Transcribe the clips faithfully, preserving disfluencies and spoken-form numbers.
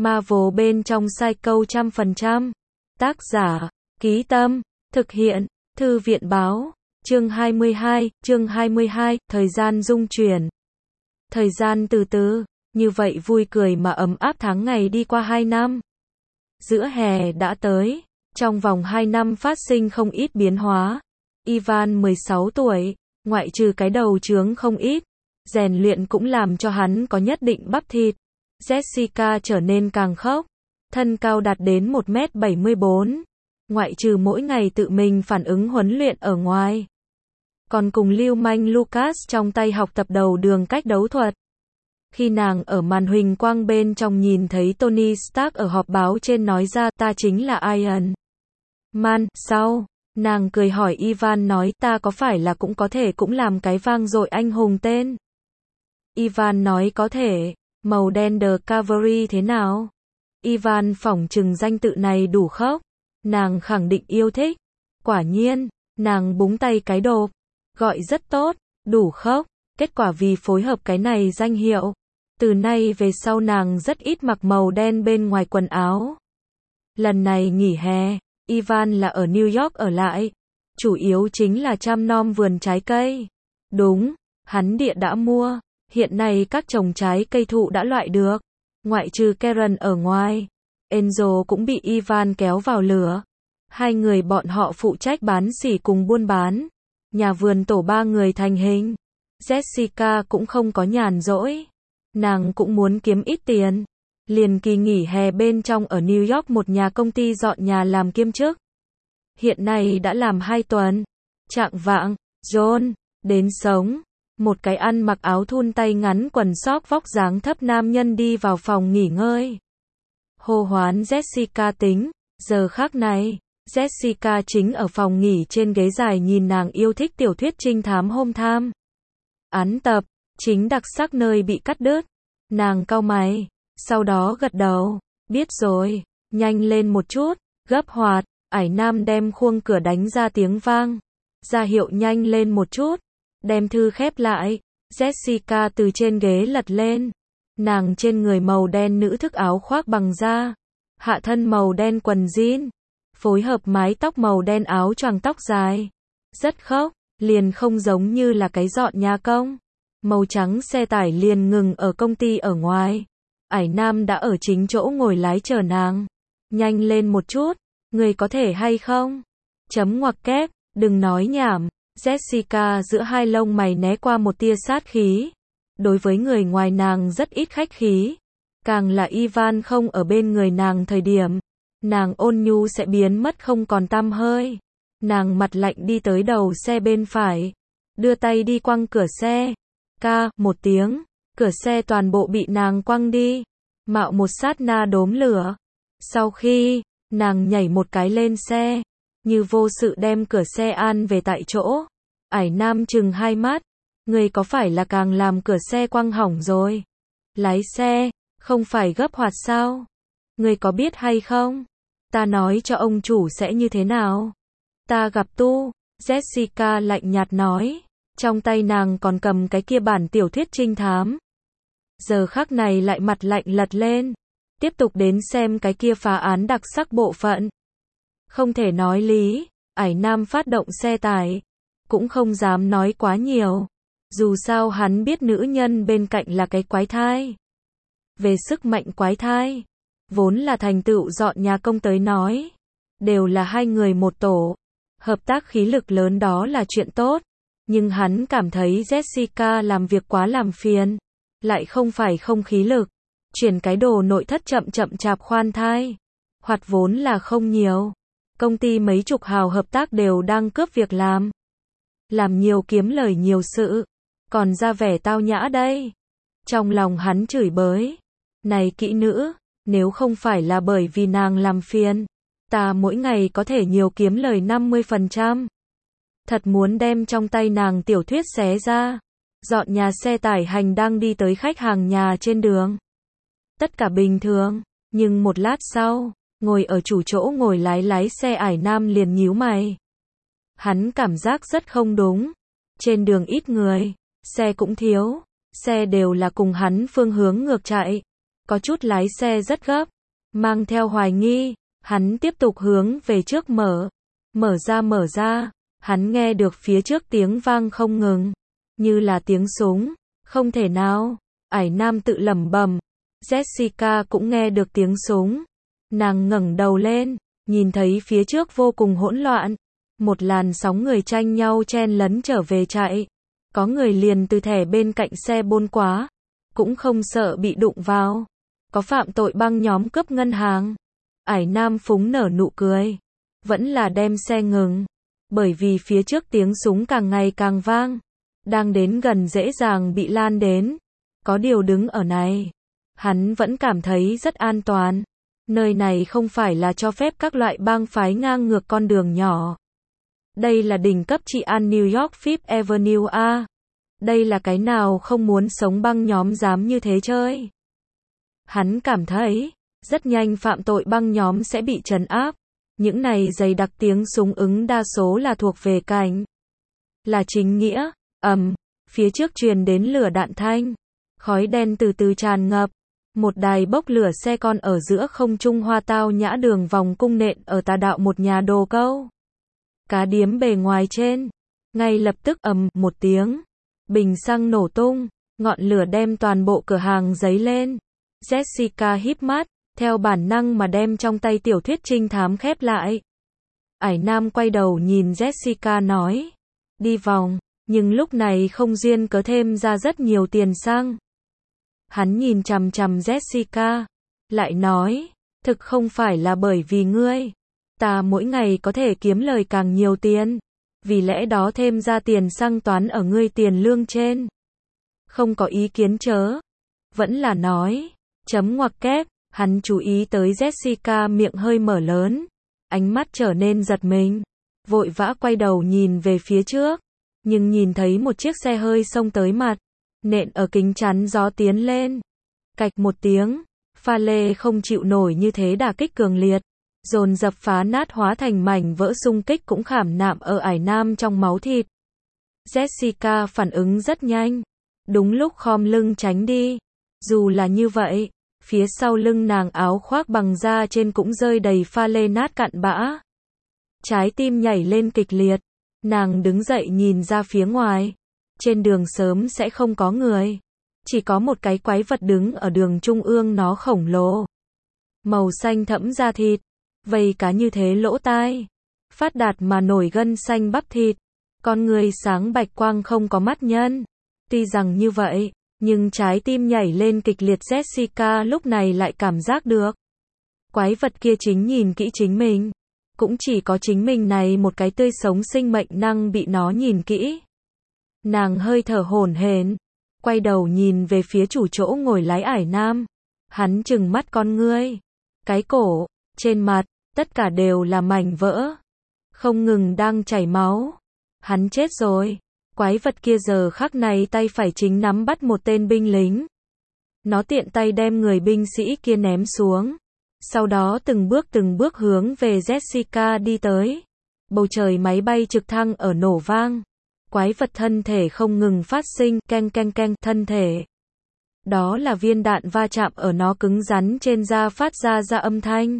Marvel bên trong Psycho trăm phần trăm. Tác giả, Ký Tâm, thực hiện, Thư viện Báo, chương hai mươi hai, chương hai mươi hai, thời gian dung chuyển. Thời gian từ từ, như vậy vui cười mà ấm áp tháng ngày đi qua hai năm. Giữa hè đã tới, trong vòng hai năm phát sinh không ít biến hóa. Ivan mười sáu tuổi, ngoại trừ cái đầu trướng không ít, rèn luyện cũng làm cho hắn có nhất định bắp thịt. Jessica trở nên càng khốc, thân cao đạt đến một mét bảy mươi bốn, ngoại trừ mỗi ngày tự mình phản ứng huấn luyện ở ngoài. Còn cùng lưu manh Lucas trong tay học tập đầu đường cách đấu thuật. Khi nàng ở màn huỳnh quang bên trong nhìn thấy Tony Stark ở họp báo trên nói ra ta chính là Iron Man, sau, nàng cười hỏi Ivan nói ta có phải là cũng có thể cũng làm cái vang dội anh hùng tên. Ivan nói có thể, màu đen The Cavalry thế nào? Ivan phỏng chừng danh tự này đủ khốc, nàng khẳng định yêu thích. Quả nhiên, nàng búng tay cái đột, gọi rất tốt, đủ khốc, kết quả vì phối hợp cái này danh hiệu. Từ nay về sau nàng rất ít mặc màu đen bên ngoài quần áo. Lần này nghỉ hè, Ivan là ở New York ở lại, chủ yếu chính là chăm nom vườn trái cây. Đúng, hắn địa đã mua, hiện nay các trồng trái cây thụ đã loại được, ngoại trừ Karen ở ngoài. Angel cũng bị Ivan kéo vào lửa. Hai người bọn họ phụ trách bán sỉ cùng buôn bán. Nhà vườn tổ ba người thành hình. Jessica cũng không có nhàn rỗi. Nàng cũng muốn kiếm ít tiền. Liền kỳ nghỉ hè bên trong ở New York một nhà công ty dọn nhà làm kiêm chức. Hiện nay đã làm hai tuần. Trạng vạng, John, đến sống. Một cái ăn mặc áo thun tay ngắn quần sóc vóc dáng thấp nam nhân đi vào phòng nghỉ ngơi. Hô hoán Jessica tính, giờ khác này, Jessica chính ở phòng nghỉ trên ghế dài nhìn nàng yêu thích tiểu thuyết trinh thám home tham. Án tập, chính đặc sắc nơi bị cắt đứt. Nàng cau mày, sau đó gật đầu, biết rồi, nhanh lên một chút, gấp hoạt, ải nam đem khuôn cửa đánh ra tiếng vang. Ra hiệu nhanh lên một chút, đem thư khép lại, Jessica từ trên ghế lật lên. Nàng trên người màu đen nữ thức áo khoác bằng da, hạ thân màu đen quần jean, phối hợp mái tóc màu đen áo choàng tóc dài. Rất khốc, liền không giống như là cái dọn nhà công. Màu trắng xe tải liền ngừng ở công ty ở ngoài. Ải nam đã ở chính chỗ ngồi lái chờ nàng. Nhanh lên một chút, người có thể hay không? Chấm ngoặc kép, đừng nói nhảm. Jessica giữa hai lông mày né qua một tia sát khí. Đối với người ngoài nàng rất ít khách khí. Càng là Ivan không ở bên người nàng thời điểm, nàng ôn nhu sẽ biến mất không còn tăm hơi. Nàng mặt lạnh đi tới đầu xe bên phải, đưa tay đi quăng cửa xe. Ca, một tiếng, cửa xe toàn bộ bị nàng quăng đi, mạo một sát na đốm lửa. Sau khi, nàng nhảy một cái lên xe, như vô sự đem cửa xe an về tại chỗ. Ải nam chừng hai mắt, người có phải là càng làm cửa xe quăng hỏng rồi? Lái xe, không phải gấp hoạt sao? Người có biết hay không? Ta nói cho ông chủ sẽ như thế nào? Ta gặp tu, Jessica lạnh nhạt nói, trong tay nàng còn cầm cái kia bản tiểu thuyết trinh thám. Giờ khắc này lại mặt lạnh lật lên, tiếp tục đến xem cái kia phá án đặc sắc bộ phận. Không thể nói lý, ải nam phát động xe tải, cũng không dám nói quá nhiều. Dù sao hắn biết nữ nhân bên cạnh là cái quái thai. Về sức mạnh quái thai, vốn là thành tựu dọn nhà công tới nói, đều là hai người một tổ, hợp tác khí lực lớn đó là chuyện tốt, nhưng hắn cảm thấy Jessica làm việc quá làm phiền, lại không phải không khí lực, chuyển cái đồ nội thất chậm chậm chạp khoan thai, hoặc vốn là không nhiều, công ty mấy chục hào hợp tác đều đang cướp việc làm, làm nhiều kiếm lời nhiều sự, còn ra vẻ tao nhã đây. Trong lòng hắn chửi bới, này kỹ nữ, nếu không phải là bởi vì nàng làm phiền, ta mỗi ngày có thể nhiều kiếm lời năm mươi phần trăm. Thật muốn đem trong tay nàng tiểu thuyết xé ra. Dọn nhà xe tải hành đang đi tới khách hàng nhà trên đường. Tất cả bình thường, nhưng một lát sau, ngồi ở chủ chỗ ngồi lái lái xe ải nam liền nhíu mày. Hắn cảm giác rất không đúng. Trên đường ít người, xe cũng thiếu, xe đều là cùng hắn phương hướng ngược chạy. có chút lái xe rất gấp, mang theo hoài nghi, hắn tiếp tục hướng về trước mở, mở ra mở ra, hắn nghe được phía trước tiếng vang không ngừng, như là tiếng súng, không thể nào, Ải Nam tự lẩm bẩm. Jessica cũng nghe được tiếng súng, nàng ngẩng đầu lên, nhìn thấy phía trước vô cùng hỗn loạn, một làn sóng người tranh nhau chen lấn trở về chạy, có người liền từ thẻ bên cạnh xe bôn quá, cũng không sợ bị đụng vào, có phạm tội băng nhóm cướp ngân hàng. Ải Nam phúng nở nụ cười, vẫn là đem xe ngừng, bởi vì phía trước tiếng súng càng ngày càng vang, đang đến gần dễ dàng bị lan đến, có điều đứng ở này, hắn vẫn cảm thấy rất an toàn, nơi này không phải là cho phép các loại bang phái ngang ngược con đường nhỏ. Đây là đỉnh cấp trị an New York Fifth Avenue A. Đây là cái nào không muốn sống băng nhóm dám như thế chơi. Hắn cảm thấy, rất nhanh phạm tội băng nhóm sẽ bị trấn áp. Những này dày đặc tiếng súng ứng đa số là thuộc về cảnh. Là chính nghĩa, ầm, phía trước truyền đến lửa đạn thanh. Khói đen từ từ tràn ngập. Một đài bốc lửa xe con ở giữa không trung hoa tao nhã đường vòng cung nện ở tà đạo một nhà đồ câu. Cá điếm bề ngoài trên. Ngay lập tức ầm một tiếng. Bình xăng nổ tung. Ngọn lửa đem toàn bộ cửa hàng giấy lên. Jessica híp mắt, theo bản năng mà đem trong tay tiểu thuyết trinh thám khép lại. Ải Nam quay đầu nhìn Jessica nói. Đi vòng, nhưng lúc này không duyên cớ thêm ra rất nhiều tiền xăng. Hắn nhìn chằm chằm Jessica, lại nói, thực không phải là bởi vì ngươi. Ta mỗi ngày có thể kiếm lời càng nhiều tiền, vì lẽ đó thêm ra tiền xăng toán ở ngươi tiền lương trên. Không có ý kiến chớ. Vẫn là nói, chấm ngoặc kép, hắn chú ý tới Jessica miệng hơi mở lớn, ánh mắt trở nên giật mình, vội vã quay đầu nhìn về phía trước, nhưng nhìn thấy một chiếc xe hơi xông tới mặt, nện ở kính chắn gió tiến lên. Cạch một tiếng, pha lê không chịu nổi như thế đả kích cường liệt, dồn dập phá nát hóa thành mảnh vỡ, xung kích cũng khảm nạm ở Ải Nam trong máu thịt. Jessica phản ứng rất nhanh, đúng lúc khom lưng tránh đi. Dù là như vậy, phía sau lưng nàng áo khoác bằng da trên cũng rơi đầy pha lê nát cặn bã. Trái tim nhảy lên kịch liệt, nàng đứng dậy nhìn ra phía ngoài. Trên đường sớm sẽ không có người, chỉ có một cái quái vật đứng ở đường trung ương, nó khổng lồ, màu xanh thẫm da thịt, vây cá như thế lỗ tai, phát đạt mà nổi gân xanh bắp thịt, con người sáng bạch quang không có mắt nhân. Tuy rằng như vậy, nhưng trái tim nhảy lên kịch liệt, Jessica lúc này lại cảm giác được, quái vật kia chính nhìn kỹ chính mình, cũng chỉ có chính mình này một cái tươi sống sinh mệnh năng bị nó nhìn kỹ. Nàng hơi thở hổn hển, quay đầu nhìn về phía chủ chỗ ngồi lái Ải Nam. Hắn trừng mắt con ngươi, cái cổ, trên mặt, tất cả đều là mảnh vỡ, không ngừng đang chảy máu. Hắn chết rồi. Quái vật kia giờ khắc này tay phải chính nắm bắt một tên binh lính. Nó tiện tay đem người binh sĩ kia ném xuống. Sau đó từng bước từng bước hướng về Jessica đi tới. Bầu trời máy bay trực thăng ở nổ vang. Quái vật thân thể không ngừng phát sinh keng keng keng thân thể. Đó là viên đạn va chạm ở nó cứng rắn trên da phát ra ra âm thanh.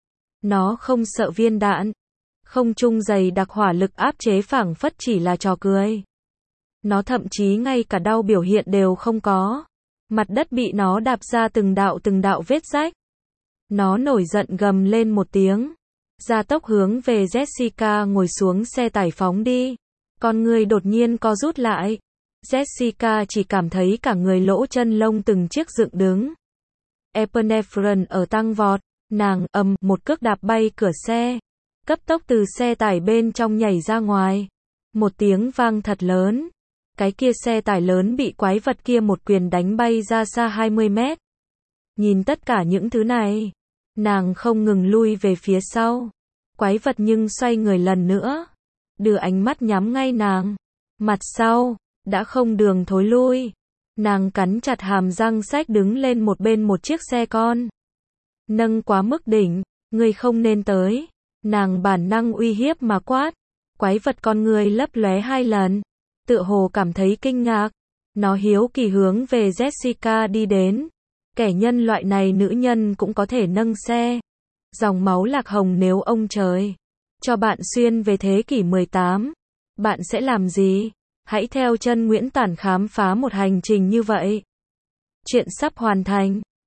Nó không sợ viên đạn. Không trung dày đặc hỏa lực áp chế phảng phất chỉ là trò cười. Nó thậm chí ngay cả đau biểu hiện đều không có. Mặt đất bị nó đạp ra từng đạo từng đạo vết rách. Nó nổi giận gầm lên một tiếng, gia tốc hướng về Jessica ngồi xuống xe tải phóng đi. Con người đột nhiên co rút lại. Jessica chỉ cảm thấy cả người lỗ chân lông từng chiếc dựng đứng. Epinephrine ở tăng vọt, nàng ầm một cước đạp bay cửa xe, cấp tốc từ xe tải bên trong nhảy ra ngoài. Một tiếng vang thật lớn. Cái kia xe tải lớn bị quái vật kia một quyền đánh bay ra xa hai mươi mét. Nhìn tất cả những thứ này, nàng không ngừng lui về phía sau. Quái vật nhưng xoay người lần nữa, đưa ánh mắt nhắm ngay nàng. Mặt sau, đã không đường thối lui. Nàng cắn chặt hàm răng xách đứng lên một bên một chiếc xe con. Nâng quá mức đỉnh, ngươi không nên tới. Nàng bản năng uy hiếp mà quát. Quái vật con người lấp lóe hai lần, tựa hồ cảm thấy kinh ngạc. Nó hiếu kỳ hướng về Jessica đi đến. Kẻ nhân loại này nữ nhân cũng có thể nâng xe. Dòng máu lạc hồng nếu ông trời cho bạn xuyên về thế kỷ mười tám, bạn sẽ làm gì? Hãy theo chân Nguyễn Tản khám phá một hành trình như vậy. Chuyện sắp hoàn thành.